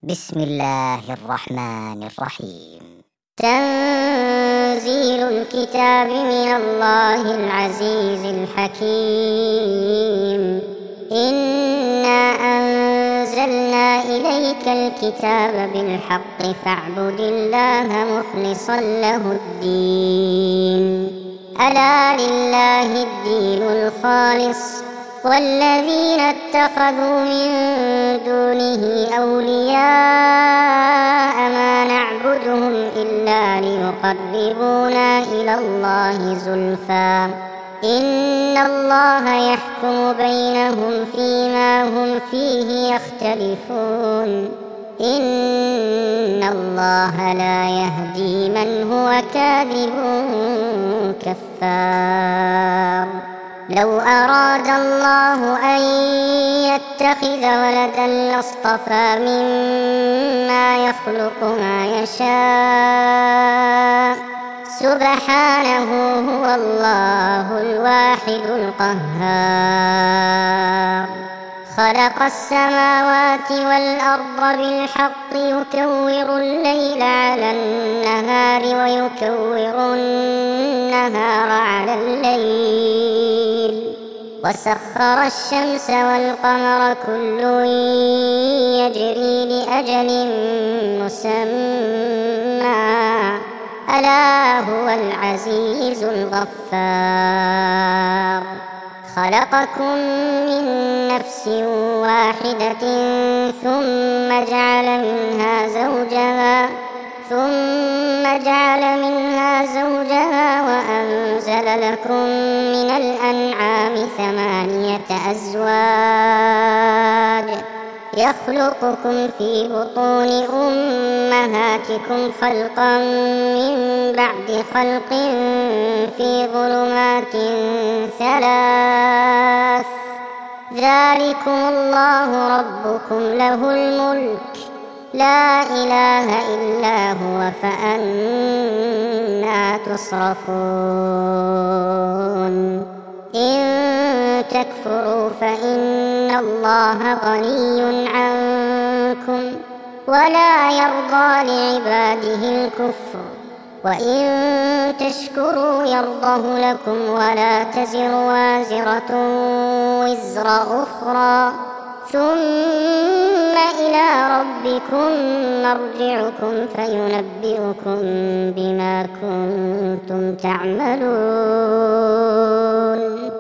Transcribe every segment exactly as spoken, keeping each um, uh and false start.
بسم الله الرحمن الرحيم. تنزيل الكتاب من الله العزيز الحكيم. إنا أنزلنا إليك الكتاب بالحق فاعبد الله مخلصا له الدين. ألا لله الدين الخالص والذين اتخذوا من دونه أولياء ما نعبدهم إلا ليقربونا إلى الله زلفى إن الله يحكم بينهم فيما هم فيه يختلفون. إن الله لا يهدي من هو كاذب كفار. لو أراد الله أن يتخذ ولدا لاصطفى مما يخلق ما يشاء سبحانه هو الله الواحد القهار. خلق السماوات والأرض بالحق يكور الليل على النهار ويكور النهار على الليل وسخر الشمس والقمر كل يجري لأجل مسمى ألا هو العزيز الغفار. خلقكم من نفس واحدة ثم جعل منها زوجها ثم جعل منها زوجها وأنزل لكم من الأنعام ثمانية أزواج يخلقكم في بطون أمهاتكم خلقا من بعد خلق في ظلمات ثلاث ذلكم الله ربكم له الملك لا إله إلا هو فأنى تصرفون. إن تكفروا فإن الله غني عنكم ولا يرضى لعباده الكفر وإن تشكروا يرضه لكم ولا تزر وازرة وزر أخرى ثم إلى ربكم مرجعكم فينبئكم بما كنتم تعملون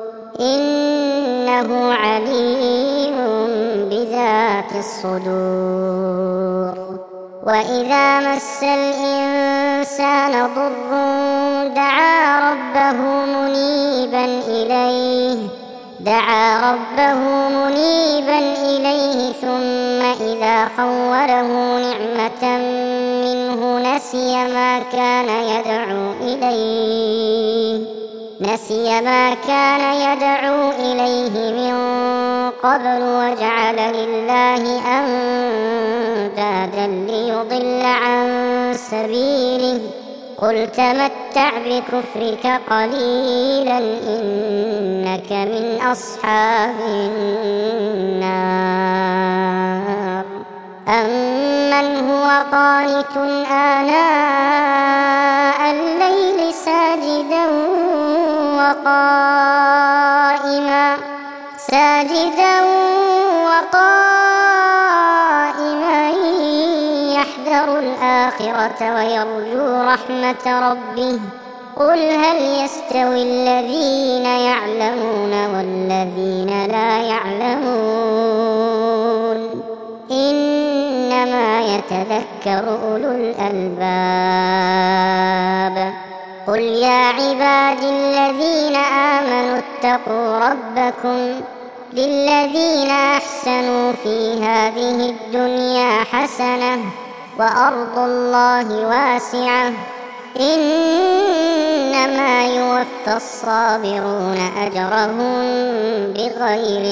إنه عليم بذات الصدور. وإذا مس الإنسان ضر دعا ربه منيبا إليه دعا ربه منيبا إليه ثم إذا خوله نعمة منه نسي ما كان يدعو إليه نسي ما كان يدعو إليه من قبل وجعل لله أندادا ليضل عن سبيله قل تمتع بكفرك قليلا إنك من أصحاب النار. أمن هو قانت آناء الليل ساجدا وقائما ساجدا وقائما يحذر الآخرة ويرجو رحمة ربه قل هل يستوي الذين يعلمون والذين لا يعلمون إنما يتذكر أولو الألباب. قل يا عبادي الذين آمنوا اتقوا ربكم للذين أحسنوا في هذه الدنيا حسنة وأرض الله واسعة إنما يوفى الصابرون أجرهم بغير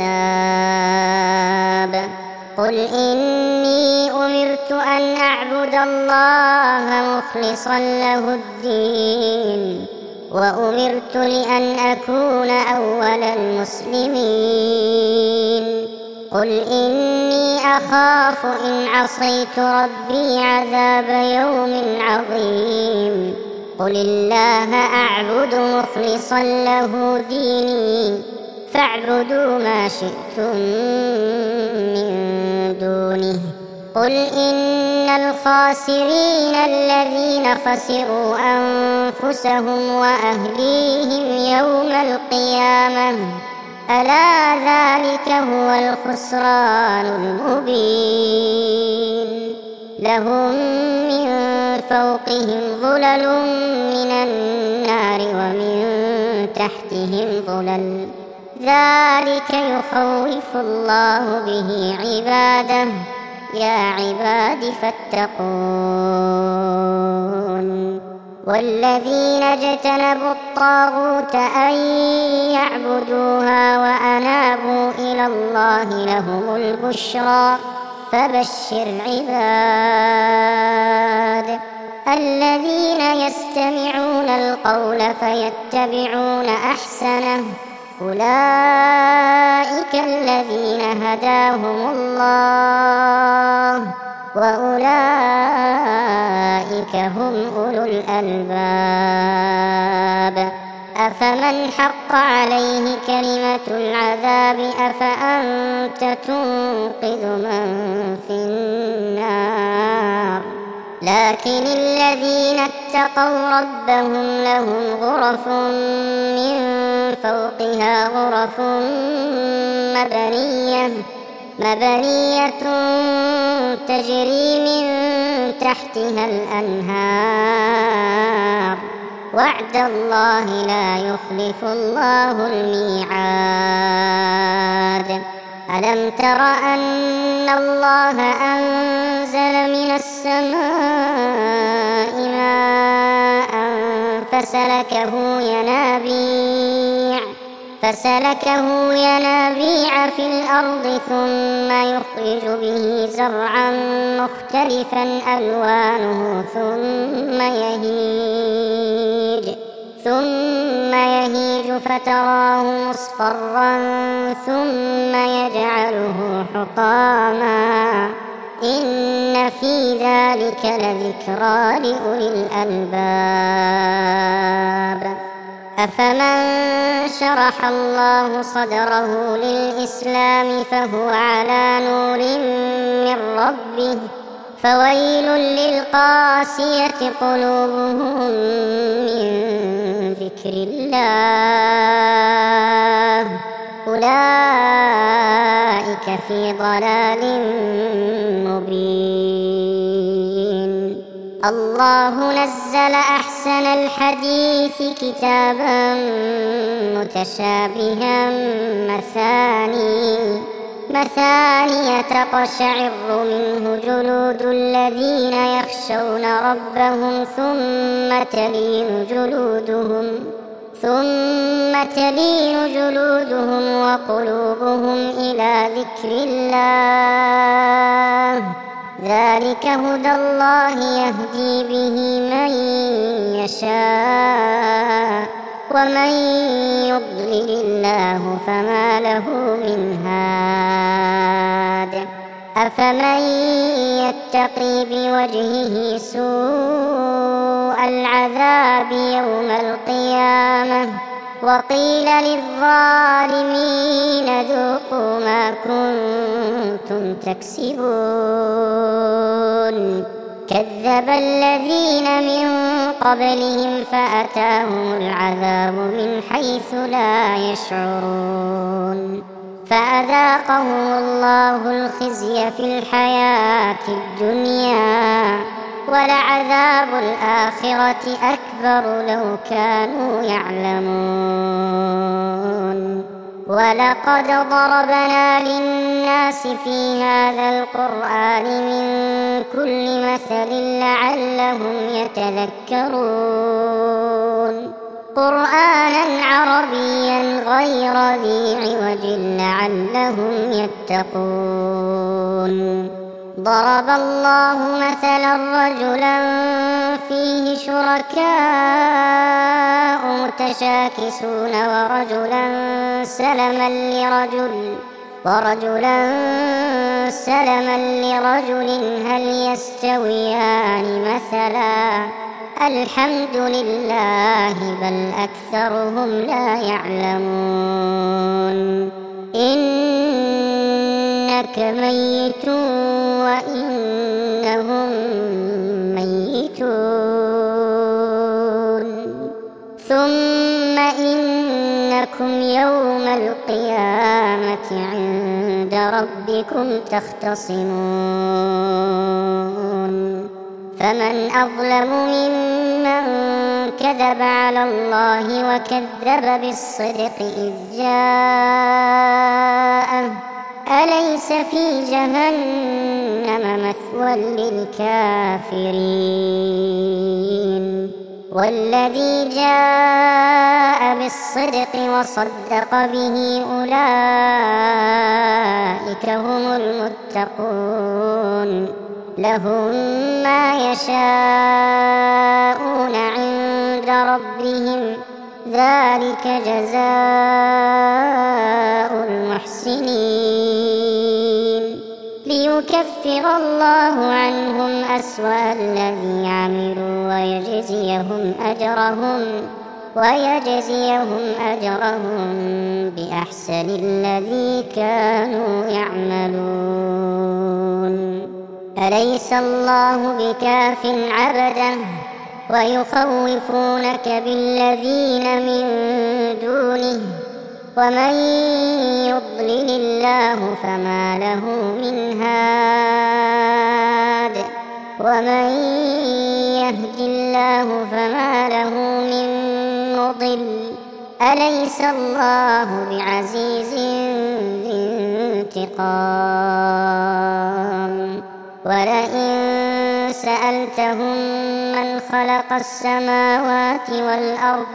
حساب. قل إني أمرت أن أعبد الله مخلصا له الدين وأمرت لأن أكون أول المسلمين. قل إني أخاف إن عصيت ربي عذاب يوم عظيم قل الله أعبد مخلصا له ديني فاعبدوا ما شئتم من دونه قل إن الخاسرين الذين خسروا أنفسهم وأهليهم يوم القيامة ألا ذلك هو الخسران المبين لهم من فوقهم ظلل من النار ومن تحتهم ظلل ذلك يخوف الله به عباده يا عباد فاتقون والذين اجتنبوا الطاغوت أن يعبدوها وأنابوا إلى الله لهم البشرى فبشر عباد الذين يستمعون القول فيتبعون أحسنه أولئك الذين هداهم الله وأولئك هم أولو الألباب أفمن حق عليه كلمة العذاب أفأنت تنقذ من في النار لكن الذين اتقوا ربهم لهم غرف من فوقها غرف مبنية مبنية تجري من تحتها الأنهار وعد الله لا يخلف الله الميعاد ألم تر أن الله أنزل من السماء ماء فسلكه ينابيع فسلكه ينابيع في الأرض ثم يخرج به زرعا مختلفا ألوانه ثم يهيج ثم يهيج فتراه مصفرا ثم يجعله حطاما إن في ذلك لذكرى لأولي الألباب أفمن شرح الله صدره للإسلام فهو على نور من ربه فويل للقاسية قلوبهم من ذكر الله أولئك في ضلال مبين الله نزل أحسن الحديث كتابا متشابها مثاني مثانية تقشعر منه جلود الذين يخشون ربهم ثم تلين جلودهم ثم تلين جلودهم وقلوبهم إلى ذكر الله ذلك هدى الله يهدي به من يشاء ومن يضلل الله فما له من هاد أفمن يتقي بوجهه سوء العذاب يوم القيامة وقيل للظالمين ذوقوا ما كنتم تكسبون كذب الذين من قبلهم فأتاهم العذاب من حيث لا يشعرون فأذاقهم الله الخزي في الحياة الدنيا ولعذاب الآخرة أكبر لو كانوا يعلمون ولقد ضربنا للناس في هذا القرآن من كل مثل لعلهم يتذكرون قرآنا عربيا غير ذي عوج لعلهم يتقون ضرب الله مثلا رجلا فيه شركاء متشاكسون ورجلا سلما لرجل ورجلا سلما لرجل هل يستويان مثلا الحمد لله بل أكثرهم لا يعلمون إنك ميت وإنهم ميتون ثم إنكم يوم القيامة عند ربكم تختصمون فمن أظلم ممن كذب على الله وكذب بالصدق إذ جاءه أليس في جهنم مثوى للكافرين والذي جاء بالصدق وصدق به أولئك هم المتقون لهم ما يشاءون عند ربهم ذلك جزاء المحسنين ليكفر الله عنهم أسوأ الذي عملوا ويجزيهم أجرهم ويجزيهم أجرهم بأحسن الذي كانوا يعملون أليس الله بكاف عبده ويخوفونك بالذين من دونه ومن يضلل الله فما له من هاد ومن يهد الله فما له من مضل أليس الله بعزيز ذي انتقام ولئن سألتهم من خلق السماوات والأرض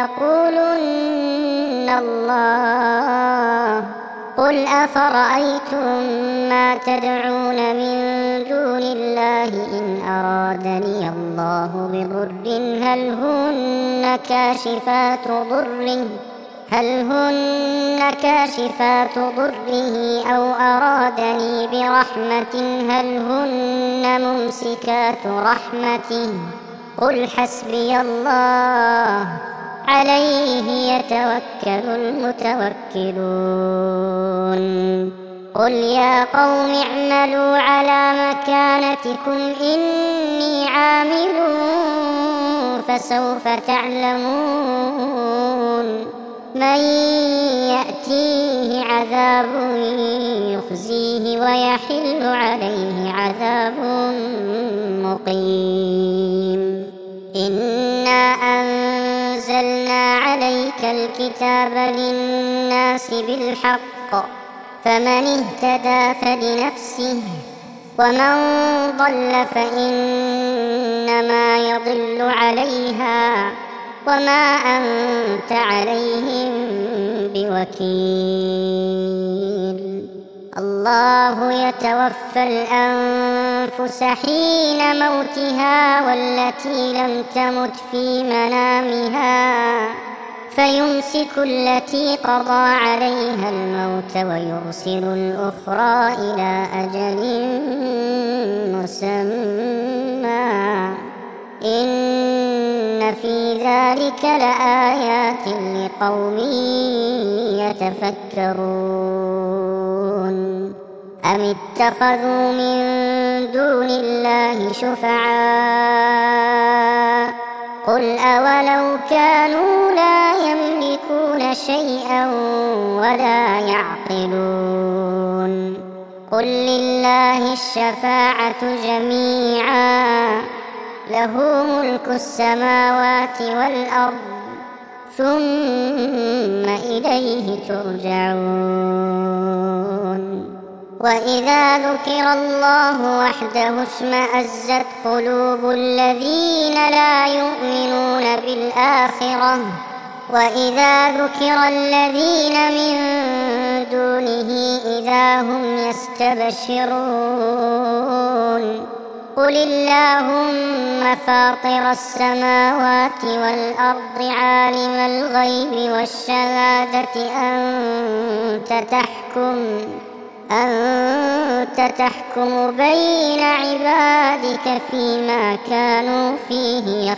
ليقولن الله قل أفرأيتم ما تدعون من دون الله إن أرادني الله بضر هل هن كاشفات ضره هل هن كاشفات ضره أو أرادني برحمة هل هن ممسكات رحمته قل حسبي الله عليه يتوكل المتوكلون قل يا قوم اعملوا على مكانتكم إني عامل فسوف تعلمون من يأتيه عذاب يخزيه ويحل عليه عذاب مقيم إنا أنزلنا عليك الكتاب للناس بالحق فمن اهتدى فلنفسه ومن ضل فإنما يضل عليها وما أنت عليهم بوكيل الله يتوفى الأنفس حين موتها والتي لم تمت في منامها فيمسك التي قضى عليها الموت ويرسل الأخرى إلى أجل مسمى إن في ذلك لآيات لقوم يتفكرون أم اتخذوا من دون الله شفعاء قل أولو كانوا لا يملكون شيئا ولا يعقلون قل لله الشفاعة جميعا له ملك السماوات والأرض ثم إليه ترجعون وإذا ذكر الله وحده اشمأزت قلوب الذين لا يؤمنون بالآخرة وإذا ذكر الذين من دونه إذا هم يستبشرون قل اللهم فاطر السماوات والأرض عالم الغيب والشهادة أنت تحكم أنت تحكم بين عبادك فيما كانوا فيه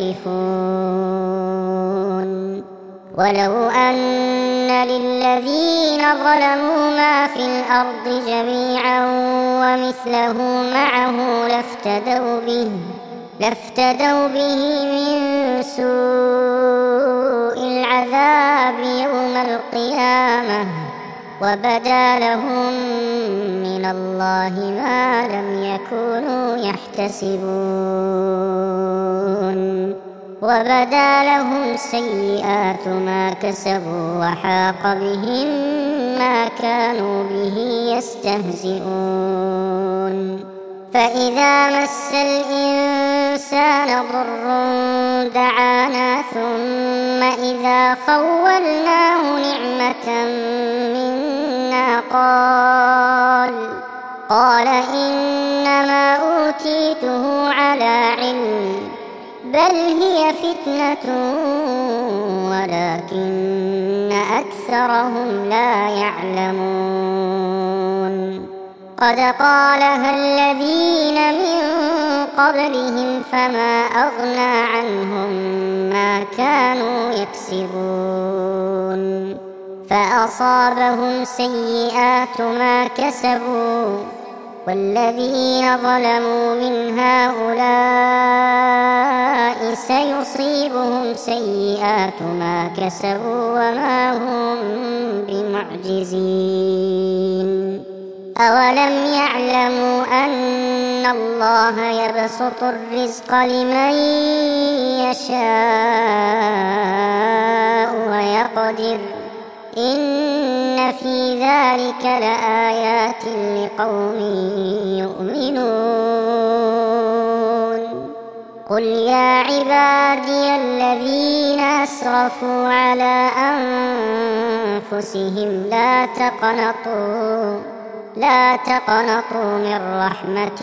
يختلفون ولو أن للذين ظلموا ما في الأرض جميعا ومثله معه لافتدوا به لافتدوا به من سوء العذاب يوم القيامة وبدا لهم من الله ما لم يكونوا يحتسبون وبدا لهم سيئات ما كسبوا وحاق بهم ما كانوا به يستهزئون فإذا مس الإنسان ضر دعانا ثم إذا خولناه نعمة منا قال قال إنما أوتيته على علم بل هي فتنة ولكن أكثرهم لا يعلمون قد قالها الذين من قبلهم فما أغنى عنهم ما كانوا يكسبون فأصابهم سيئات ما كسبوا والذين ظلموا من هؤلاء سيصيبهم سيئات ما كسبوا وما هم بمعجزين أولم يعلموا أن الله يبسط الرزق لمن يشاء ويقدر إن في ذلك لآيات لقوم يؤمنون قل يا عبادي الذين أسرفوا على أنفسهم لا تقنطوا لا تقنطوا من رحمة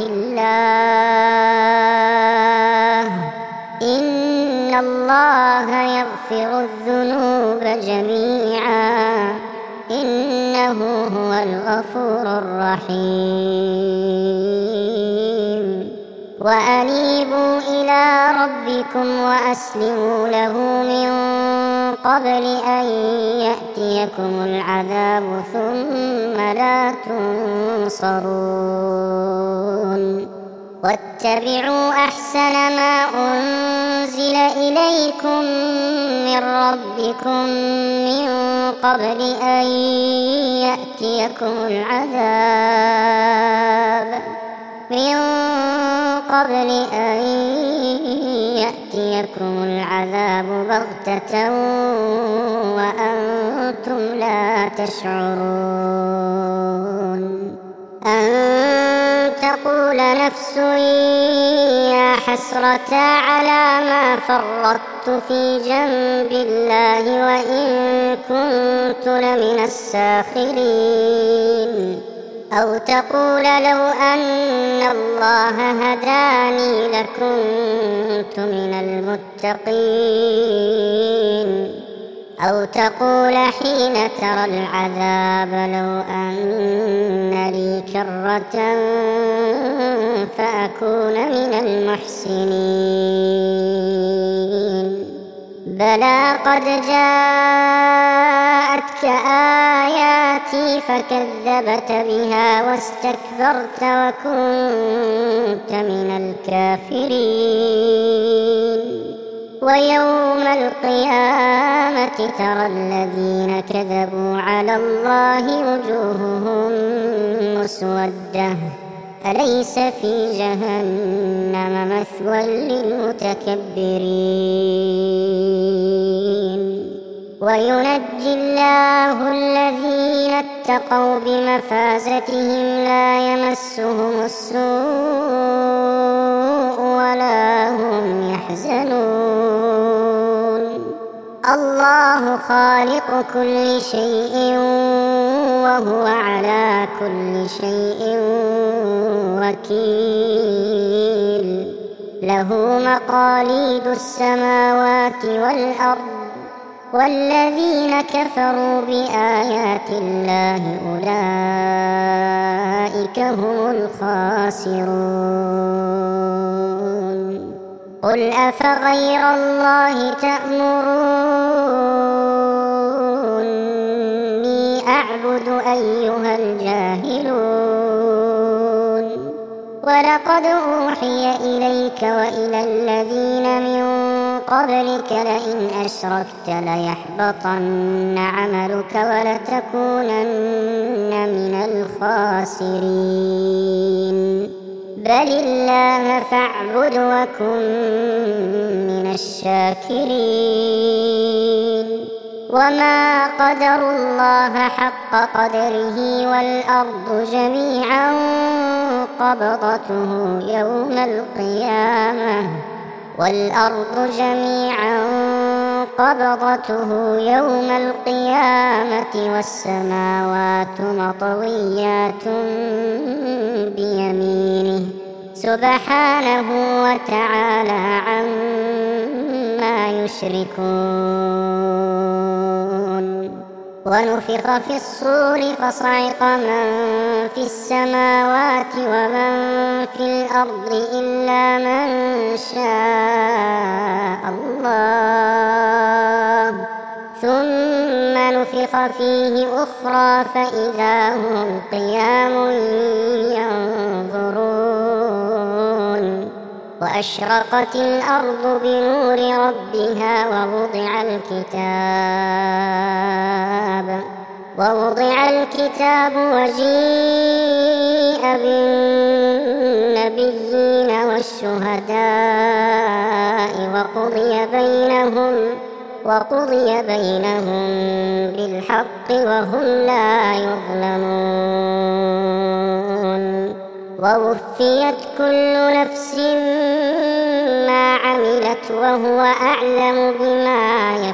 الله إن الله يغفر الذنوب جميعا إنه هو الغفور الرحيم وأنيبوا إلى ربكم وأسلموا له من قبل أن يأتيكم العذاب ثم لا تنصرون واتبعوا أحسن ما أنزل إليكم من ربكم من قبل أن يأتيكم العذاب من قبل أن يأتيكم العذاب بغتة وأنتم لا تشعرون أن تقول نفس يا حسرة على ما فرطت في جنب الله وإن كنت لمن الساخرين أو تقول لو أن الله هداني لكنت من المتقين أو تقول حين ترى العذاب لو أن لي كرة فأكون من المحسنين بلى قد جاءتك آياتي فكذبت بها واستكبرت وكنت من الكافرين ويوم القيامة ترى الذين كذبوا على الله وجوههم مسودة أليس في جهنم مثوى للمتكبرين وينجي الله الذين اتقوا بمفازتهم لا يمسهم السوء ولا هم يحزنون الله خالق كل شيء وهو على كل شيء وكيل له مقاليد السماوات والأرض والذين كفروا بآيات الله أولئك هم الخاسرون قل أفغير الله تأمروني أعبد أيها الجاهلون ولقد أوحي إليك وإلى الذين من قبلك لئن أشركت ليحبطن عملك ولتكونن من الخاسرين بل الله فاعبد وكن من الشاكرين وما قدروا الله حق قدره والأرض جميعا قبضته يوم القيامة والأرض جميعا قبضته يوم القيامة والسماوات مطويات بيمينه سبحانه وتعالى عما يشركون ونفخ في الصور فصعق من في السماوات ومن في الأرض إلا من شاء الله ثم نفخ فيه أخرى فإذا هم قيام ينظرون وأشرقت الأرض بنور ربها ووضع الكتاب ووضع الكتاب وجيء بالنبيين والشهداء وقضي بينهم وقضي بينهم بالحق وهم لا يظلمون ووفيت كل نفس ما عملت وهو أعلم بما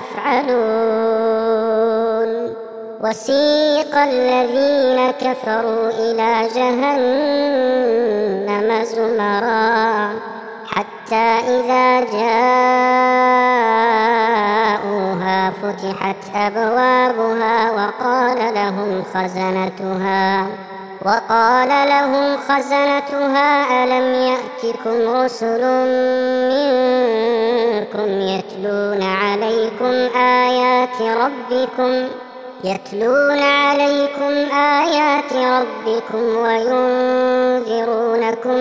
يفعلون وسيق الذين كفروا إلى جهنم زمرا حتى إذا جاءوها فتحت أبوابها وقال لهم خزنتها وقال لهم خزنتها ألم يأتكم رسل منكم يتلون عليكم آيات ربكم يتلون عليكم آيات ربكم وينذرونكم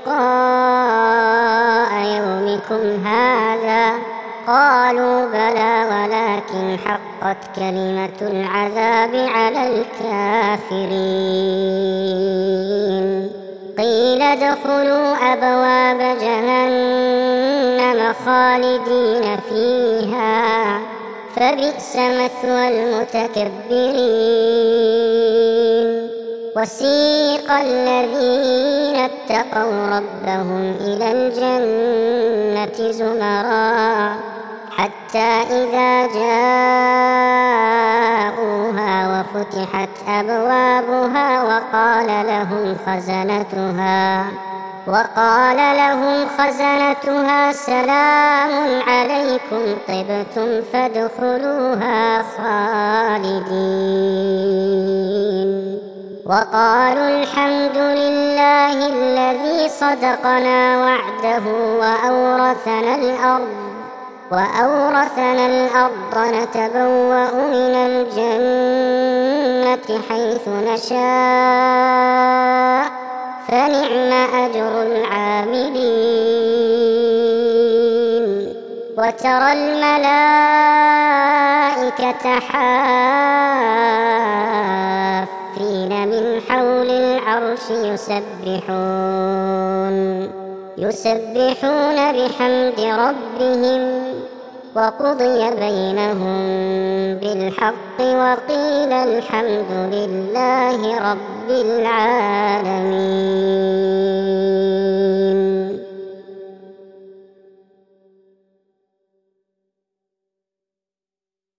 لقاء يومكم هذا قالوا بلى ولكن حقت كلمة العذاب على الكافرين قيل ادخلوا أبواب جهنم خالدين فيها فبئس مثوى المتكبرين وسيق الذين اتقوا ربهم إلى الجنة زمرا حتى إذا جاءوها وفتحت أبوابها وقال لهم خزنتها وقال لهم خزنتها سلام عليكم طبتم فادخلوها خالدين وقالوا الحمد لله الذي صدقنا وعده وأورثنا الأرض وأورثنا الأرض نتبوأ من الجنة حيث نشاء فنعم أجر العاملين وترى الملائكة حافين من حول العرش يسبحون يسبحون بحمد ربهم وقضي بينهم بالحق وقيل الحمد لله رب العالمين.